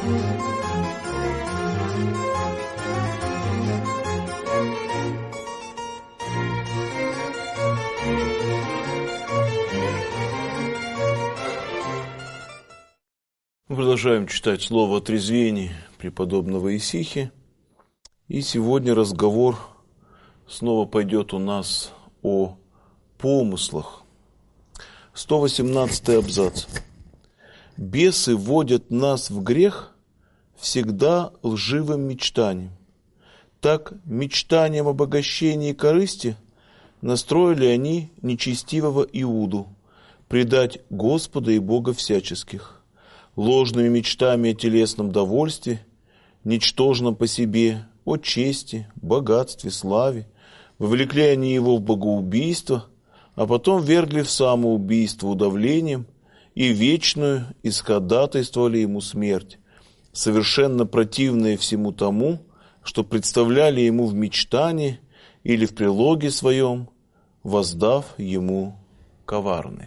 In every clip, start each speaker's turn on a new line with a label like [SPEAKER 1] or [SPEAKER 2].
[SPEAKER 1] Мы продолжаем читать слово о трезвении преподобного Исихи. И сегодня разговор снова пойдет у нас о помыслах. 118-й абзац. «Бесы вводят нас в грех всегда лживым мечтанием. Так мечтанием обогащения и корысти настроили они нечестивого Иуду предать Господа и Бога всяческих. Ложными мечтами о телесном довольстве, ничтожном по себе, о чести, богатстве, славе, вовлекли они его в богоубийство, а потом вергли в самоубийство удавлением и вечную исходатайствовали ему смерть, совершенно противные всему тому, что представляли ему в мечтании или в прилоге своем, воздав ему коварные».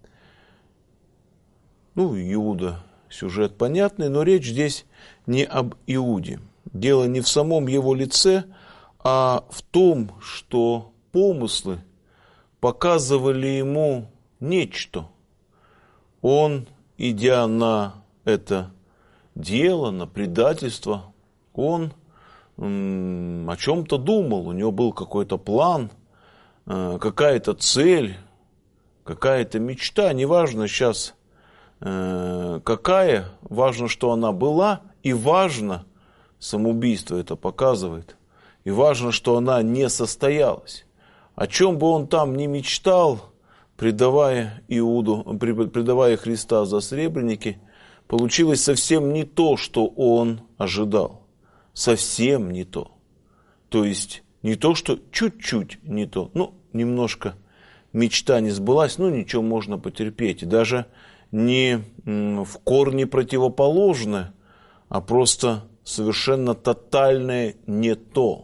[SPEAKER 1] Иуда, сюжет понятный, но речь здесь не об Иуде. Дело не в самом его лице, а в том, что помыслы показывали ему нечто. Он, идя на это дело, на предательство, он о чем-то думал, у него был какой-то план, какая-то цель, какая-то мечта, неважно сейчас какая, важно, что она была, и важно, самоубийство это показывает, и важно, что она не состоялась. О чем бы он там ни мечтал, предавая Христа за сребреники, получилось совсем не то, что он ожидал. Совсем не то. То есть не то, что чуть-чуть не то. Немножко мечта не сбылась, ничего можно потерпеть. И даже не в корне противоположное, а просто совершенно тотальное не то.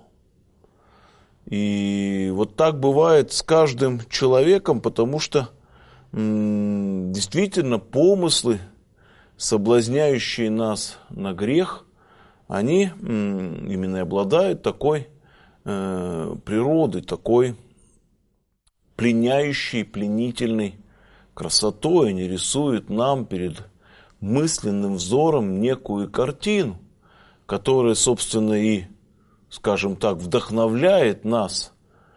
[SPEAKER 1] И вот так бывает с каждым человеком, потому что действительно помыслы, соблазняющие нас на грех, они именно и обладают такой природой, такой пленяющей, пленительной красотой. Они рисуют нам перед мысленным взором некую картину, которая, собственно, и, скажем так, вдохновляет нас,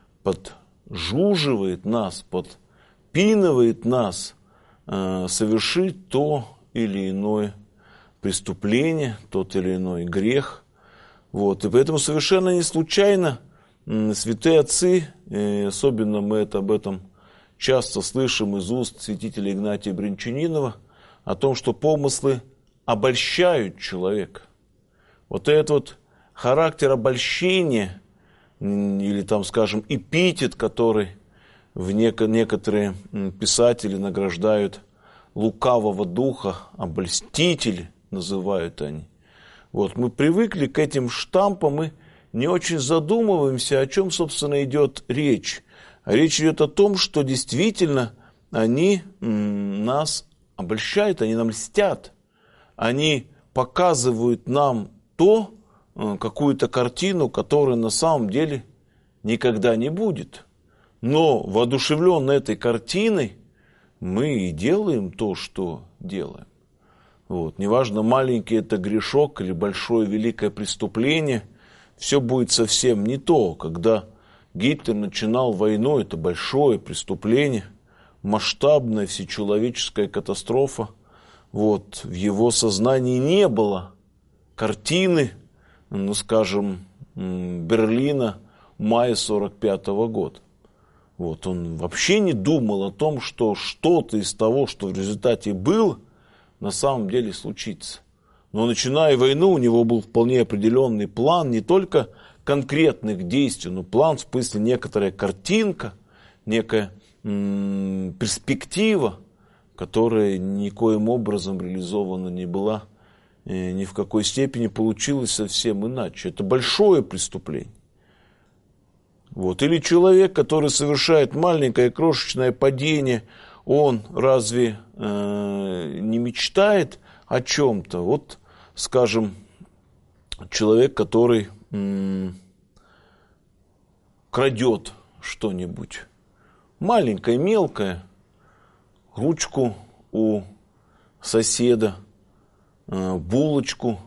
[SPEAKER 1] поджуживает нас, подпинывает нас совершить то или иное преступление, тот или иной грех. И поэтому совершенно не случайно святые отцы, особенно мы об этом часто слышим из уст святителя Игнатия Брянчанинова, о том, что помыслы обольщают человека. Этот характер обольщения, или скажем, эпитет, который некоторые писатели награждают лукавого духа, обольститель называют они. Мы привыкли к этим штампам и не очень задумываемся, о чем, собственно, идет речь. Речь идет о том, что действительно они нас обольщают, они нам льстят. Они показывают нам какую-то картину, которая на самом деле никогда не будет. Но воодушевленные этой картиной мы и делаем то, что делаем. Неважно, маленький это грешок или большое великое преступление, все будет совсем не то. Когда Гитлер начинал войну, это большое преступление, масштабная всечеловеческая катастрофа. В его сознании не было картины, скажем, Берлина мая 1945 года. Он вообще не думал о том, что что-то из того, что в результате было, на самом деле случится. Но начиная войну, у него был вполне определенный план не только конкретных действий, но план, в смысле некоторая картинка, некая перспектива, которая никоим образом реализована не была, ни в какой степени получилась совсем иначе. Это большое преступление. Или человек, который совершает маленькое крошечное падение, он разве не мечтает о чем-то? скажем, человек, который крадет что-нибудь, маленькое, мелкое, ручку у соседа, булочку,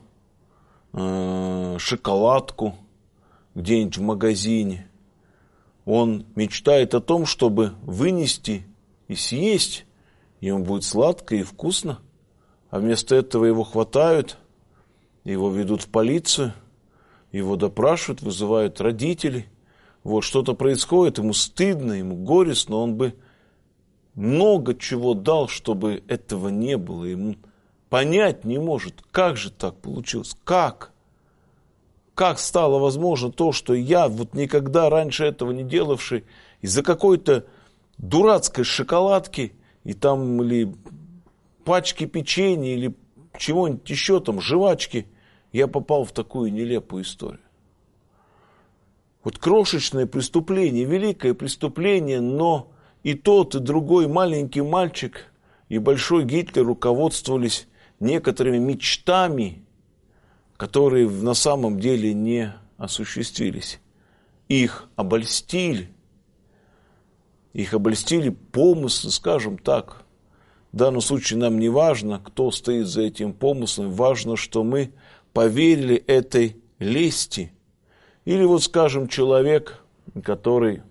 [SPEAKER 1] шоколадку где-нибудь в магазине. Он мечтает о том, чтобы вынести и съесть, и ему будет сладко и вкусно. А вместо этого его хватают, его ведут в полицию, его допрашивают, вызывают родителей. Вот что-то происходит, ему стыдно, ему горестно, он бы много чего дал, чтобы этого не было. Ему понять не может, как же так получилось, как стало возможно то, что я, вот никогда раньше этого не делавший, из-за какой-то дурацкой шоколадки и там или пачки печенья или чего-нибудь еще там, жвачки, я попал в такую нелепую историю. Вот крошечное преступление, великое преступление, но и тот, и другой маленький мальчик, и большой Гитлер руководствовались некоторыми мечтами, которые на самом деле не осуществились. Их обольстили помыслы, скажем так. В данном случае нам не важно, кто стоит за этим помыслом, важно, что мы поверили этой лести. Или вот, скажем, человек, который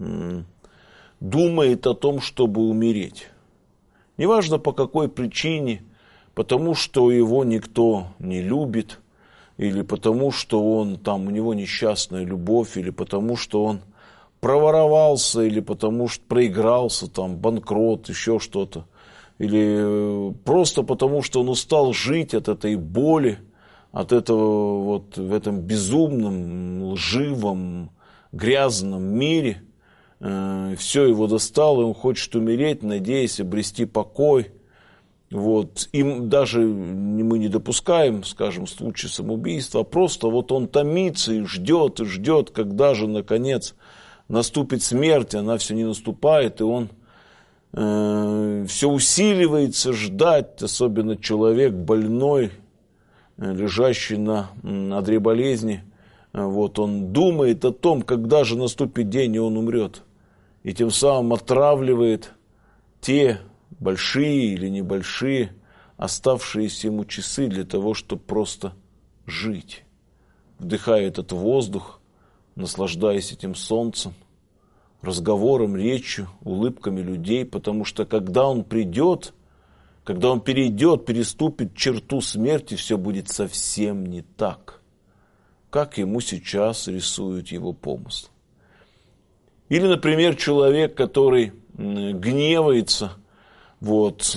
[SPEAKER 1] думает о том, чтобы умереть. Неважно по какой причине, потому что его никто не любит, или потому что он там, у него несчастная любовь, или потому что он проворовался, или потому что проигрался, там, банкрот, еще что-то. Или просто потому, что он устал жить от этой боли, от этого вот в этом безумном, лживом, грязном мире. Все его достало, и он хочет умереть, надеясь обрести покой. Вот. Им даже мы не допускаем, скажем, случай самоубийства, а просто вот он томится и ждет, когда же, наконец, наступит смерть, она все не наступает, и он все усиливается ждать, особенно человек больной, лежащий на одре болезни. Вот, он думает о том, когда же наступит день, и он умрет. И тем самым отравливает те большие или небольшие оставшиеся ему часы для того, чтобы просто жить. Вдыхая этот воздух, наслаждаясь этим солнцем, разговором, речью, улыбками людей, потому что когда он придет, когда он переступит черту смерти, все будет совсем не так, как ему сейчас рисуют его помыслы. Или, например, человек, который гневается, вот,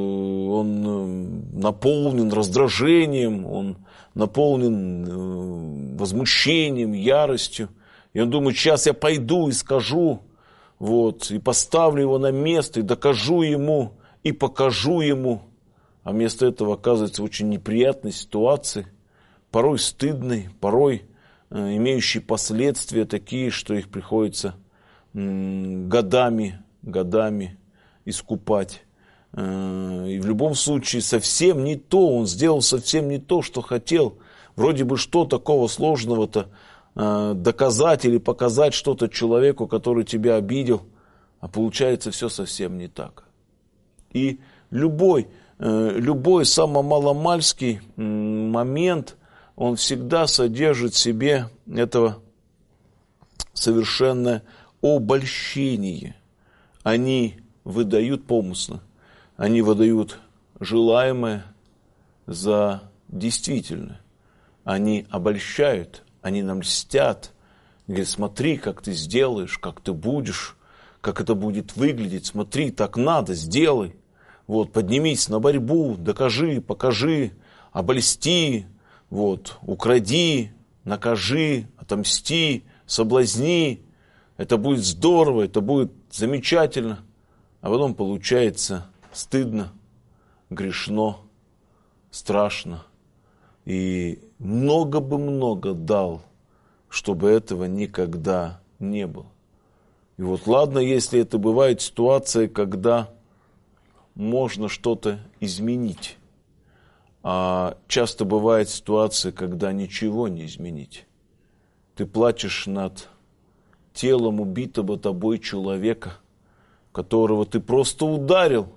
[SPEAKER 1] он наполнен раздражением, он наполнен возмущением, яростью, и он думает, сейчас я пойду и скажу, вот, и поставлю его на место, и докажу ему, и покажу ему. А вместо этого оказывается в очень неприятной ситуации, порой стыдной, порой имеющей последствия такие, что их приходится годами искупать. И в любом случае совсем не то, он сделал совсем не то, что хотел. Вроде бы что такого сложного-то доказать или показать что-то человеку, который тебя обидел, а получается все совсем не так. И любой самомаломальский момент, он всегда содержит в себе этого совершенное обольщение. Они выдают помыслы, они выдают желаемое за действительное. Они обольщают, они нам льстят. Говорят, смотри, как ты сделаешь, как ты будешь, как это будет выглядеть. Смотри, так надо, сделай. Вот, поднимись на борьбу, докажи, покажи, обольсти, вот, укради, накажи, отомсти, соблазни. Это будет здорово, это будет замечательно. А потом получается стыдно, грешно, страшно. И много дал, чтобы этого никогда не было. И вот ладно, если это бывает ситуация, когда можно что-то изменить. А часто бывает ситуация, когда ничего не изменить. Ты плачешь над телом убитого тобой человека, которого ты просто ударил,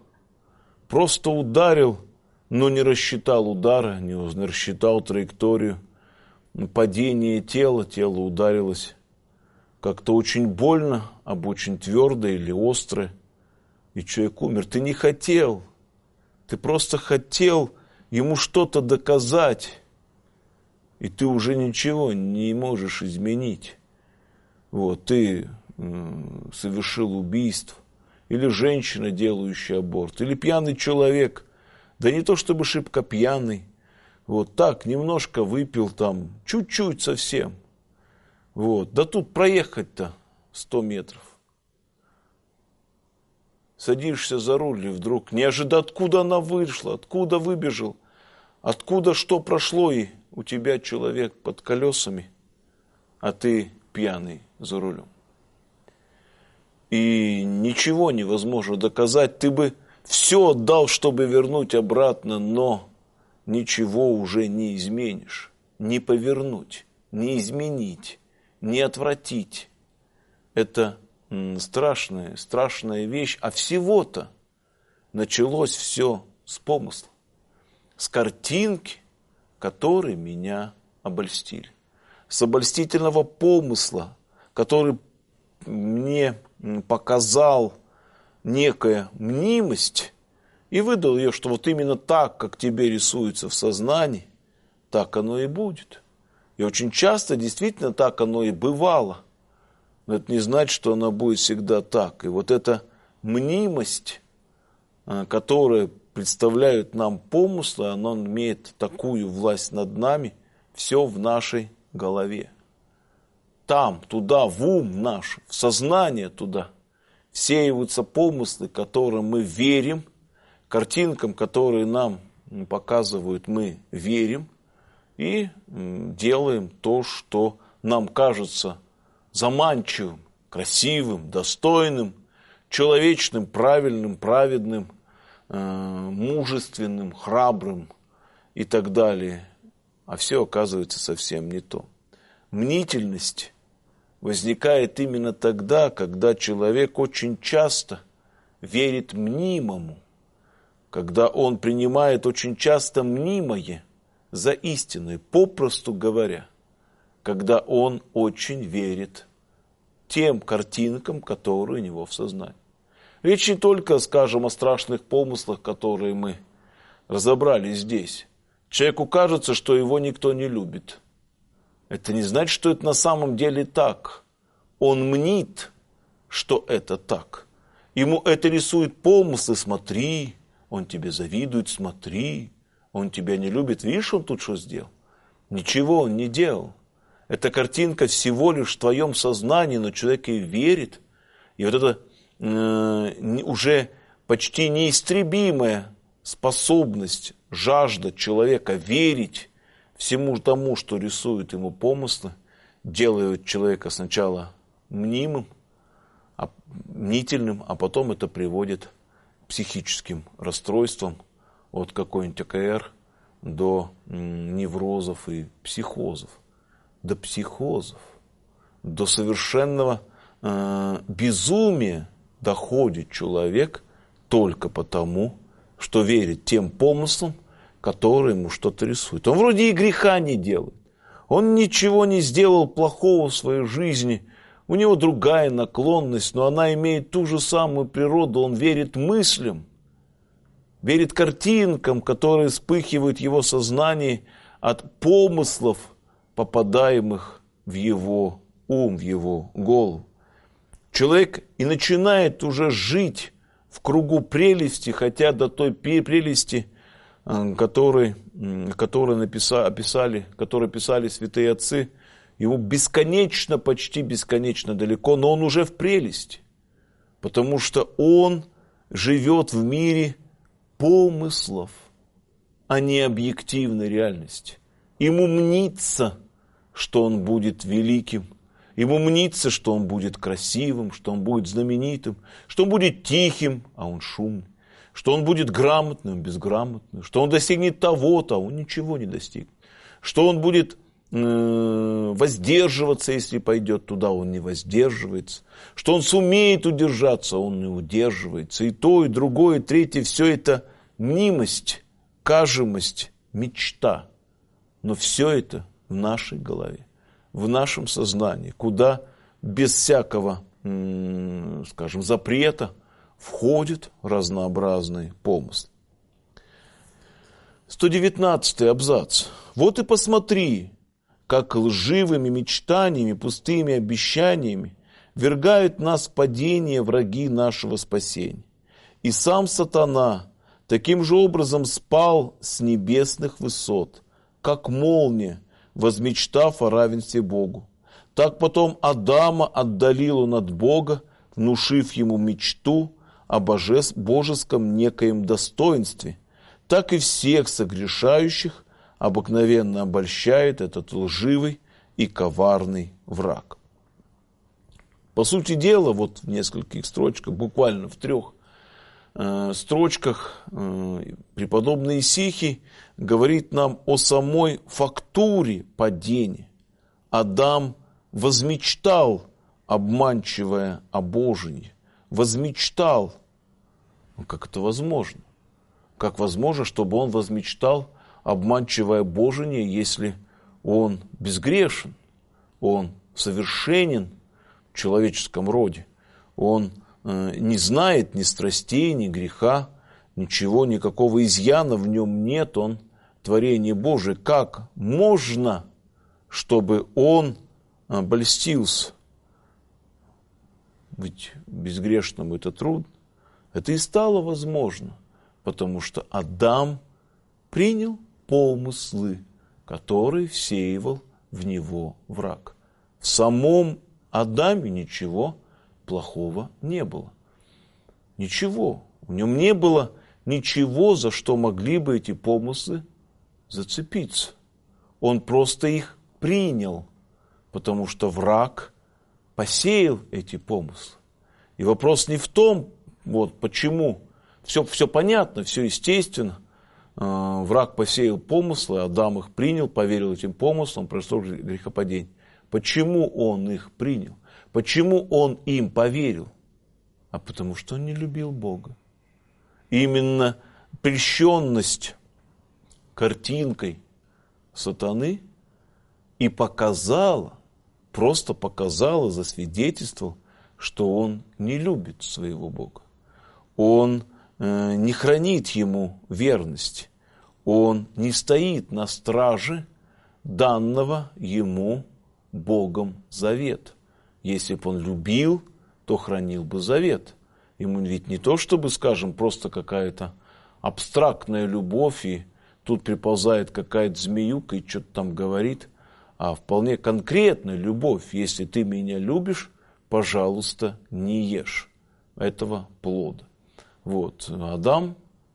[SPEAKER 1] но не рассчитал удара, не рассчитал траекторию падения тела, тело ударилось как-то очень больно, об очень твердое или острое, и человек умер. Ты не хотел, ты просто хотел ему что-то доказать, и ты уже ничего не можешь изменить. Вот, ты совершил убийство, или женщина, делающая аборт, или пьяный человек, да не то чтобы шибко пьяный, вот так, немножко выпил там, чуть-чуть совсем. Вот, да тут проехать-то 100 метров. Садишься за руль, и вдруг неожиданно, откуда она вышла, откуда выбежал, откуда что прошло, и у тебя человек под колесами, а ты пьяный за рулем. И ничего невозможно доказать, ты бы все отдал, чтобы вернуть обратно, но ничего уже не изменишь, не повернуть, не изменить, не отвратить. Это страшная вещь, а всего-то началось все с помысла, с картинки, которые меня обольстили, с обольстительного помысла, который мне показал некая мнимость и выдал ее, что вот именно так, как тебе рисуется в сознании, так оно и будет. И очень часто действительно так оно и бывало. Но это не значит, что оно будет всегда так. И вот эта мнимость, которая представляет нам помыслы, она имеет такую власть над нами, все в нашей голове. Там, туда, в ум наш, в сознание туда сеиваются помыслы, которым мы верим, картинкам, которые нам показывают, мы верим и делаем то, что нам кажется заманчивым, красивым, достойным, человечным, правильным, праведным, мужественным, храбрым и так далее. А все оказывается совсем не то. Мнительность возникает именно тогда, когда человек очень часто верит мнимому, когда он принимает очень часто мнимое за истинное, попросту говоря, когда он очень верит тем картинкам, которые у него в сознании. Речь не только, скажем, о страшных помыслах, которые мы разобрали здесь. Человеку кажется, что его никто не любит. Это не значит, что это на самом деле так. Он мнит, что это так. Ему это рисует помыслы, смотри, он тебе завидует, смотри, он тебя не любит. Видишь, он тут что сделал? Ничего он не делал. Эта картинка всего лишь в твоем сознании, но человек и верит. И вот это уже почти неистребимая способность, жажда человека верить всему тому, что рисуют ему помыслы, делают человека сначала мнимым, мнительным, а потом это приводит к психическим расстройствам от какой-нибудь АКР до неврозов и психозов, до психозов, до совершенного безумия доходит человек только потому, что верит тем помыслам, которые ему что-то рисуют. Он вроде и греха не делает. Он ничего не сделал плохого в своей жизни. У него другая наклонность, но она имеет ту же самую природу. Он верит мыслям, верит картинкам, которые вспыхивают в его сознании от помыслов, попадаемых в его ум, в его голову. Человек и начинает уже жить в кругу прелести, хотя до той прелести, которые писали святые отцы, ему бесконечно, почти бесконечно далеко, но он уже в прелести, потому что он живет в мире помыслов, а не объективной реальности. Ему мнится, что он будет великим, ему мнится, что он будет красивым, что он будет знаменитым, что он будет тихим, а он шумный, что он будет грамотным, безграмотным, что он достигнет того-то, он ничего не достигнет, что он будет воздерживаться, если пойдет туда, он не воздерживается, что он сумеет удержаться, он не удерживается, и то, и другое, и третье, все это мнимость, кажемость, мечта, но все это в нашей голове, в нашем сознании, куда без всякого, скажем, запрета входит разнообразный помысл. 119 абзац. Вот и посмотри, как лживыми мечтаниями, пустыми обещаниями ввергают нас в падение враги нашего спасения. И сам сатана таким же образом спал с небесных высот, как молния, возмечтав о равенстве Богу. Так потом Адама отдалил он от Бога, внушив ему мечту о божеском некоем достоинстве. Так и всех согрешающих обыкновенно обольщает этот лживый и коварный враг. По сути дела, вот в нескольких строчках, буквально в 3 строчках, преподобный Исихий говорит нам о самой фактуре падения. Адам возмечтал, обманчивое обожение, возмечтал. Как это возможно? Как возможно, чтобы он возмечтал обманчивое божение, если он безгрешен, он совершенен в человеческом роде, он не знает ни страстей, ни греха, ничего, никакого изъяна в нем нет, он творение Божие. Как можно, чтобы он обольстился? Быть безгрешным это трудно. Это и стало возможно, потому что Адам принял помыслы, которые всеивал в него враг. В самом Адаме ничего плохого не было. Ничего. В нем не было ничего, за что могли бы эти помыслы зацепиться. Он просто их принял, потому что враг посеял эти помыслы. И вопрос не в том, вот почему. Все понятно, все естественно. Враг посеял помыслы, Адам их принял, поверил этим помыслам, произошло грехопадение. Почему он их принял? Почему он им поверил? А потому что он не любил Бога. Именно прельщенность картинкой сатаны и показала, просто показала, засвидетельствовала, что он не любит своего Бога. Он не хранит ему верности. Он не стоит на страже данного ему Богом завета. Если бы он любил, то хранил бы завет. Ему ведь не то, чтобы, скажем, просто какая-то абстрактная любовь, и тут приползает какая-то змеюка и что-то там говорит, а вполне конкретная любовь. Если ты меня любишь, пожалуйста, не ешь этого плода. Вот. Адам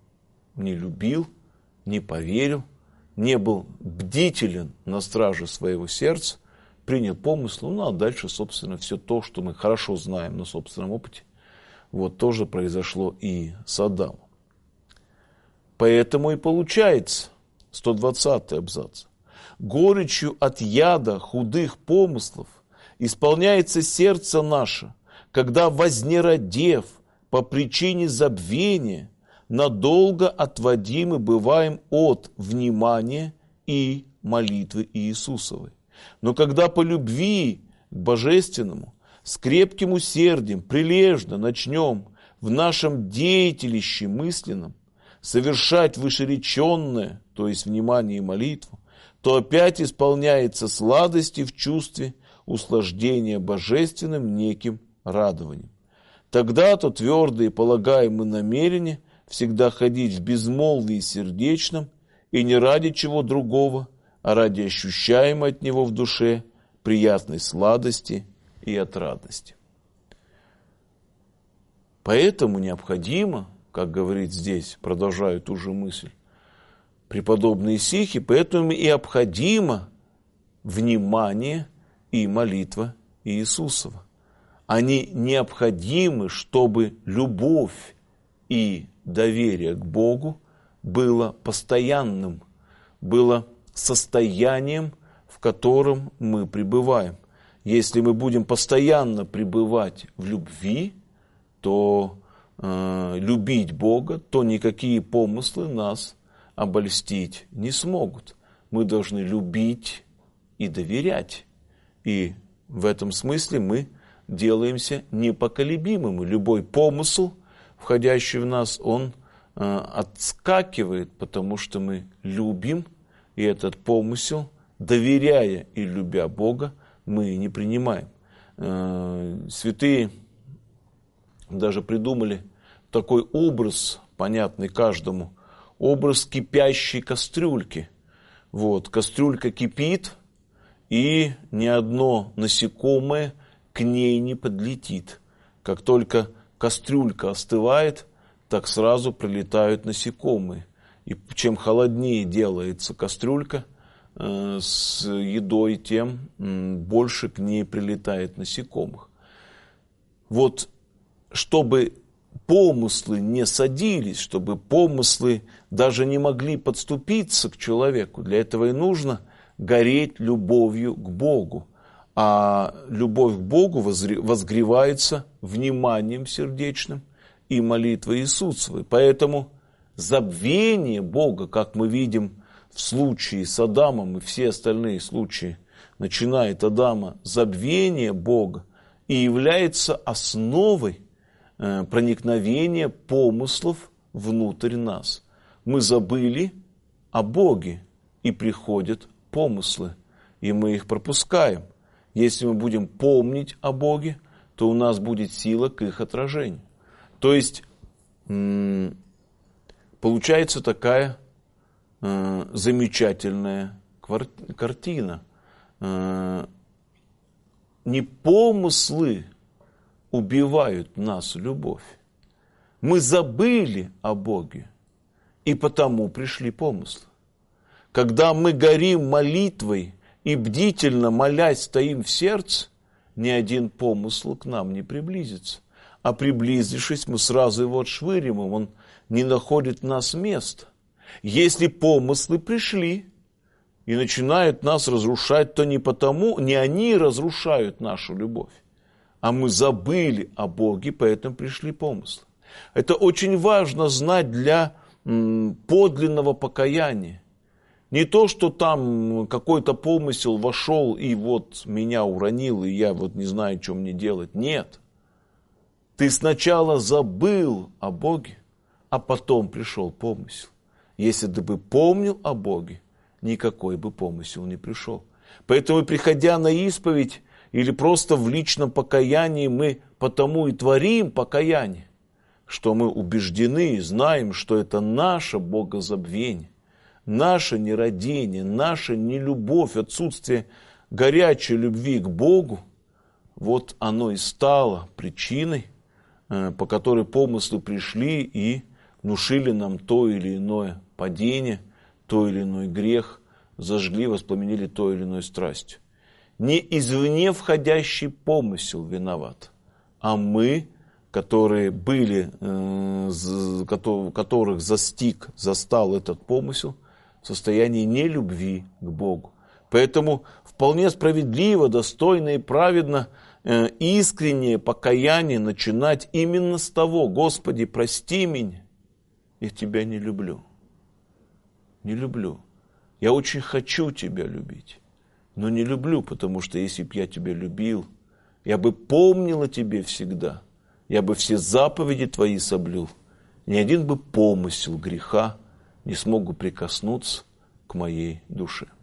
[SPEAKER 1] не любил, не поверил, не был бдителен на страже своего сердца, принял помысл, ну а дальше, собственно, все то, что мы хорошо знаем на собственном опыте, вот тоже произошло и с Адамом. Поэтому и получается 120 абзац. Горечью от яда худых помыслов исполняется сердце наше, когда, вознеродев по причине забвения, надолго отводимы бываем от внимания и молитвы Иисусовой. Но когда по любви к Божественному, с крепким усердием, прилежно начнем в нашем деятелище мысленном совершать вышереченное, то есть внимание и молитву, то опять исполняется сладости в чувстве услаждения божественным неким радованием. Тогда-то твердые полагаемые намерения всегда ходить в безмолвии сердечном и не ради чего другого, а ради ощущаемой от него в душе приятной сладости и отрадности. Поэтому необходимо, как говорит здесь, продолжаю ту же мысль, преподобный Исихий, поэтому и необходимо внимание и молитва Иисусова. Они необходимы, чтобы любовь и доверие к Богу было постоянным, было состоянием, в котором мы пребываем. Если мы будем постоянно пребывать в любви, то любить Бога, то никакие помыслы нас обольстить не смогут. Мы должны любить и доверять. И в этом смысле мы делаемся непоколебимыми. Любой помысл, входящий в нас, он отскакивает, потому что мы любим, и этот помысел, доверяя и любя Бога, мы не принимаем. Святые даже придумали такой образ, понятный каждому, образ кипящей кастрюльки. Вот, кастрюлька кипит, и ни одно насекомое к ней не подлетит. Как только кастрюлька остывает, так сразу прилетают насекомые. И чем холоднее делается кастрюлька с едой, тем больше к ней прилетает насекомых. Вот, чтобы помыслы не садились, чтобы помыслы даже не могли подступиться к человеку, для этого и нужно гореть любовью к Богу. А любовь к Богу возгревается вниманием сердечным и молитвой Иисусовой. Поэтому забвение Бога, как мы видим в случае с Адамом и все остальные случаи, начиная от Адама, забвение Бога и является основой проникновения помыслов внутрь нас. Мы забыли о Боге, и приходят помыслы, и мы их пропускаем. Если мы будем помнить о Боге, то у нас будет сила к их отражению. То есть получается такая замечательная картина. Не помыслы убивают нас любовь. Мы забыли о Боге, и потому пришли помыслы. Когда мы горим молитвой и бдительно молясь стоим в сердце, ни один помысл к нам не приблизится. А приблизившись, мы сразу его отшвыриваем, он не находит в нас места. Если помыслы пришли и начинают нас разрушать, то не они разрушают нашу любовь, а мы забыли о Боге, поэтому пришли помыслы. Это очень важно знать для подлинного покаяния. Не то, что там какой-то помысел вошел и вот меня уронил, и я вот не знаю, что мне делать. Нет. Ты сначала забыл о Боге, а потом пришел помысел. Если ты бы помнил о Боге, никакой бы помысел не пришел. Поэтому, приходя на исповедь или просто в личном покаянии, мы потому и творим покаяние, что мы убеждены и знаем, что это наше богозабвение, наше нерадение, наша нелюбовь, отсутствие горячей любви к Богу, вот оно и стало причиной, по которой помыслы пришли и внушили нам то или иное падение, то или иной грех, зажгли, воспламенили то или иной страстью. Не извне входящий помысел виноват, а мы, которые были, которых застал этот помысел, в состоянии нелюбви к Богу. Поэтому вполне справедливо, достойно и праведно искреннее покаяние начинать именно с того: Господи, прости меня, я Тебя не люблю. Не люблю. Я очень хочу Тебя любить, но не люблю, потому что если бы я Тебя любил, я бы помнил о Тебе всегда, я бы все заповеди Твои соблюл, ни один бы помысел греха не смог бы прикоснуться к моей душе.